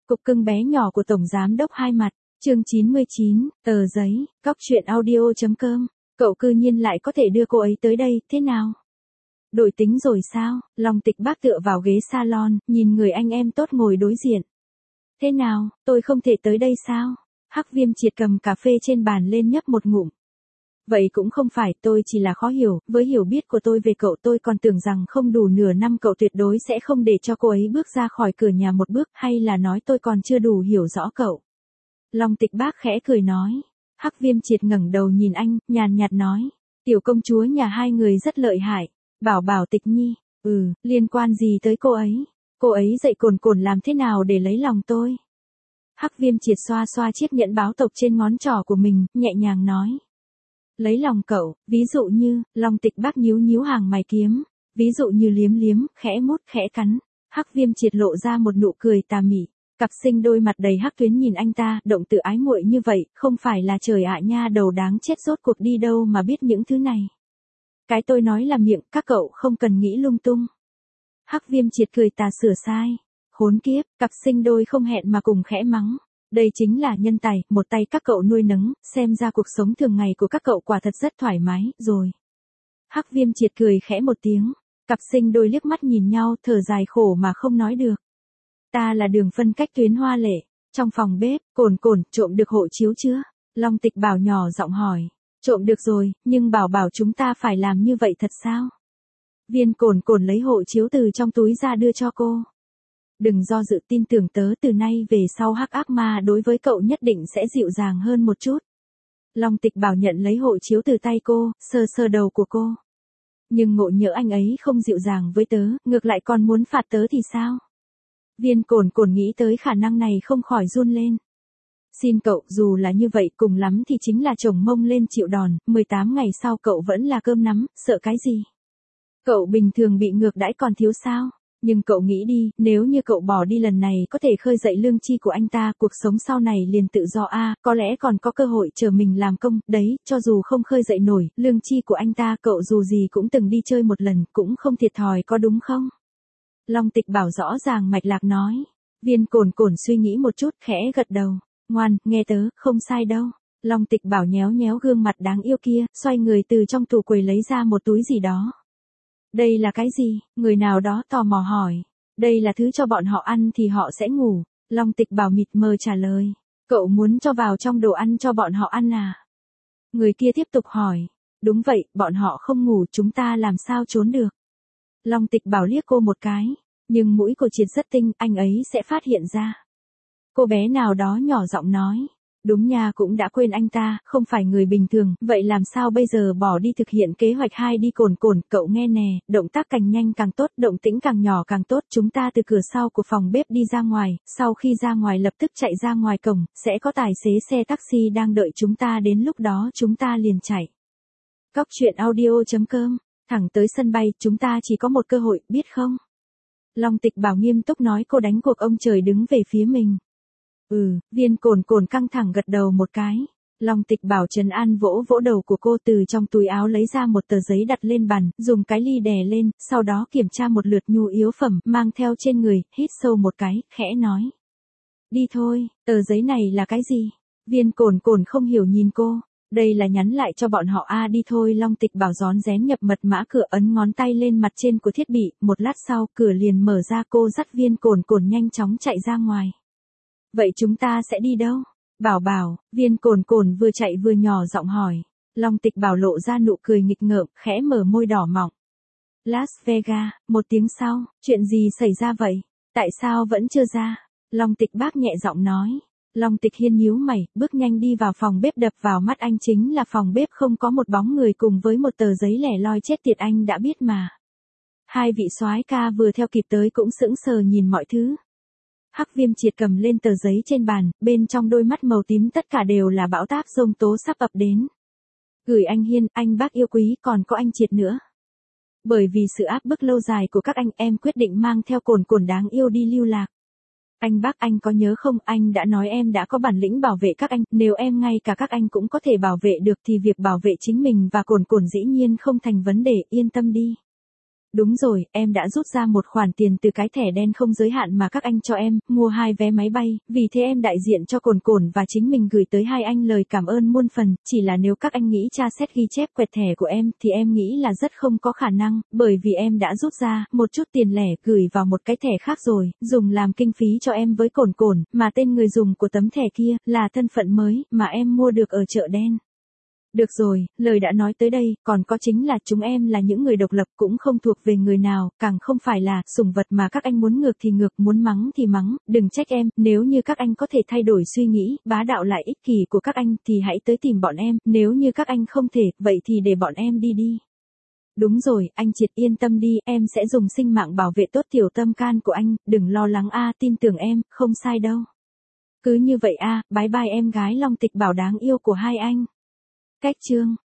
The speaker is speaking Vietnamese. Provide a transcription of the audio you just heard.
Cục cưng bé nhỏ của Tổng Giám đốc Hai Mặt, chương 99, tờ giấy, cóc truyện audio.com, cậu cư nhiên lại có thể đưa cô ấy tới đây, thế nào? Đổi tính rồi sao? Long Tịch Bác tựa vào ghế salon, nhìn người anh em tốt ngồi đối diện. Thế nào, tôi không thể tới đây sao? Hắc Viêm Triệt cầm cà phê trên bàn lên nhấp một ngụm. Vậy cũng không phải, tôi chỉ là khó hiểu, với hiểu biết của tôi về cậu tôi còn tưởng rằng không đủ nửa năm cậu tuyệt đối sẽ không để cho cô ấy bước ra khỏi cửa nhà một bước, hay là nói tôi còn chưa đủ hiểu rõ cậu. Long Tịch Bác khẽ cười nói. Hắc Viêm Triệt ngẩng đầu nhìn anh, nhàn nhạt nói. Tiểu công chúa nhà hai người rất lợi hại. Bảo Tịch Nhi, liên quan gì tới cô ấy? Cô ấy dạy cồn làm thế nào để lấy lòng tôi? Hắc Viêm Triệt xoa xoa chiếc nhẫn báo tộc trên ngón trỏ của mình, nhẹ nhàng nói. Lấy lòng cậu, ví dụ như, Long Tịch Bác nhíu hàng mày kiếm, ví dụ như liếm, khẽ mút khẽ cắn. Hắc Viêm Triệt lộ ra một nụ cười tà mị, cặp sinh đôi mặt đầy hắc tuyến nhìn anh ta, động từ ái muội như vậy, không phải là trời ạ nha đầu đáng chết rốt cuộc đi đâu mà biết những thứ này. Cái tôi nói là miệng, các cậu không cần nghĩ lung tung. Hắc Viêm Triệt cười tà sửa sai. Khốn kiếp, cặp sinh đôi không hẹn mà cùng khẽ mắng. Đây chính là nhân tài, một tay các cậu nuôi nấng, xem ra cuộc sống thường ngày của các cậu quả thật rất thoải mái, rồi. Hắc Viêm Triệt cười khẽ một tiếng, cặp sinh đôi liếc mắt nhìn nhau, thở dài khổ mà không nói được. Ta là đường phân cách tuyến hoa lệ, trong phòng bếp, cồn trộm được hộ chiếu chưa? Long Tịch Bảo nhỏ giọng hỏi, trộm được rồi, nhưng bảo chúng ta phải làm như vậy thật sao? Viên cồn lấy hộ chiếu từ trong túi ra đưa cho cô. Đừng do dự, tin tưởng tớ, từ nay về sau Hắc ác ma đối với cậu nhất định sẽ dịu dàng hơn một chút. Long Tịch Bảo nhận lấy hộ chiếu từ tay cô, sờ đầu của cô. Nhưng ngộ nhỡ anh ấy không dịu dàng với tớ, ngược lại còn muốn phạt tớ thì sao? Viên cồn nghĩ tới khả năng này không khỏi run lên. Xin cậu, dù là như vậy cùng lắm thì chính là chồng mông lên chịu đòn, 18 ngày sau cậu vẫn là cơm nắm, sợ cái gì? Cậu bình thường bị ngược đãi còn thiếu sao? Nhưng cậu nghĩ đi, nếu như cậu bỏ đi lần này có thể khơi dậy lương tri của anh ta, cuộc sống sau này liền tự do có lẽ còn có cơ hội chờ mình làm công, đấy, cho dù không khơi dậy nổi, lương tri của anh ta cậu dù gì cũng từng đi chơi một lần, cũng không thiệt thòi có đúng không? Long Tịch Bảo rõ ràng mạch lạc nói. Viên cồn suy nghĩ một chút, khẽ gật đầu. Ngoan, nghe tớ, không sai đâu. Long Tịch Bảo nhéo gương mặt đáng yêu kia, xoay người từ trong tủ quầy lấy ra một túi gì đó. Đây là cái gì? Người nào đó tò mò hỏi. Đây là thứ cho bọn họ ăn thì họ sẽ ngủ. Long Tịch Bảo mịt mờ trả lời. Cậu muốn cho vào trong đồ ăn cho bọn họ ăn à? Người kia tiếp tục hỏi. Đúng vậy, bọn họ không ngủ, chúng ta làm sao trốn được? Long Tịch Bảo liếc cô một cái. Nhưng mũi của Triệt rất tinh, anh ấy sẽ phát hiện ra. Cô bé nào đó nhỏ giọng nói. Đúng nha, cũng đã quên anh ta, không phải người bình thường, vậy làm sao bây giờ bỏ đi thực hiện kế hoạch 2 đi cồn, cậu nghe nè, động tác càng nhanh càng tốt, động tĩnh càng nhỏ càng tốt, chúng ta từ cửa sau của phòng bếp đi ra ngoài, sau khi ra ngoài lập tức chạy ra ngoài cổng, sẽ có tài xế xe taxi đang đợi chúng ta, đến lúc đó chúng ta liền chạy. Cóc truyện audio.com, thẳng tới sân bay, chúng ta chỉ có một cơ hội, biết không? Long Tịch Bảo nghiêm túc nói, cô đánh cuộc ông trời đứng về phía mình. Viên cồn căng thẳng gật đầu một cái. Long Tịch Bảo trấn an vỗ đầu của cô, từ trong túi áo lấy ra một tờ giấy đặt lên bàn, dùng cái ly đè lên, sau đó kiểm tra một lượt nhu yếu phẩm, mang theo trên người, hít sâu một cái, khẽ nói. Đi thôi, tờ giấy này là cái gì? Viên cồn không hiểu nhìn cô. Đây là nhắn lại cho bọn họ đi thôi. Long Tịch Bảo rón rén nhập mật mã cửa, ấn ngón tay lên mặt trên của thiết bị, một lát sau, cửa liền mở ra, cô dắt viên cồn nhanh chóng chạy ra ngoài. Vậy chúng ta sẽ đi đâu? Bảo, viên cồn vừa chạy vừa nhỏ giọng hỏi. Long Tịch Bảo lộ ra nụ cười nghịch ngợm, khẽ mở môi đỏ mọng. Las Vegas, một tiếng sau, chuyện gì xảy ra vậy? Tại sao vẫn chưa ra? Long Tịch Bác nhẹ giọng nói. Long Tịch Hiên nhíu mày, bước nhanh đi vào phòng bếp, đập vào mắt anh chính là phòng bếp không có một bóng người cùng với một tờ giấy lẻ loi, chết tiệt, anh đã biết mà. Hai vị soái ca vừa theo kịp tới cũng sững sờ nhìn mọi thứ. Hắc Viêm Triệt cầm lên tờ giấy trên bàn, bên trong đôi mắt màu tím tất cả đều là bão táp giông tố sắp ập đến. Gửi anh Hiên, anh Bác yêu quý, còn có anh Triệt nữa. Bởi vì sự áp bức lâu dài của các anh, em quyết định mang theo cồn đáng yêu đi lưu lạc. Anh Bác, anh có nhớ không, anh đã nói em đã có bản lĩnh bảo vệ các anh, nếu em ngay cả các anh cũng có thể bảo vệ được thì việc bảo vệ chính mình và cồn dĩ nhiên không thành vấn đề, yên tâm đi. Đúng rồi, em đã rút ra một khoản tiền từ cái thẻ đen không giới hạn mà các anh cho em, mua 2 vé máy bay, vì thế em đại diện cho Cồn Cồn và chính mình gửi tới hai anh lời cảm ơn muôn phần, chỉ là nếu các anh nghĩ tra xét ghi chép quẹt thẻ của em thì em nghĩ là rất không có khả năng, bởi vì em đã rút ra một chút tiền lẻ gửi vào một cái thẻ khác rồi, dùng làm kinh phí cho em với Cồn Cồn, mà tên người dùng của tấm thẻ kia là thân phận mới mà em mua được ở chợ đen. Được rồi, lời đã nói tới đây, còn có chính là chúng em là những người độc lập cũng không thuộc về người nào, càng không phải là sủng vật mà các anh muốn ngược thì ngược, muốn mắng thì mắng, đừng trách em, nếu như các anh có thể thay đổi suy nghĩ, bá đạo lại ích kỷ của các anh thì hãy tới tìm bọn em, nếu như các anh không thể, vậy thì để bọn em đi đi. Đúng rồi, anh Triệt yên tâm đi, em sẽ dùng sinh mạng bảo vệ tốt tiểu tâm can của anh, đừng lo lắng tin tưởng em, không sai đâu. Cứ như vậy bye bye em gái Long Tịch Bảo đáng yêu của hai anh. Cách chương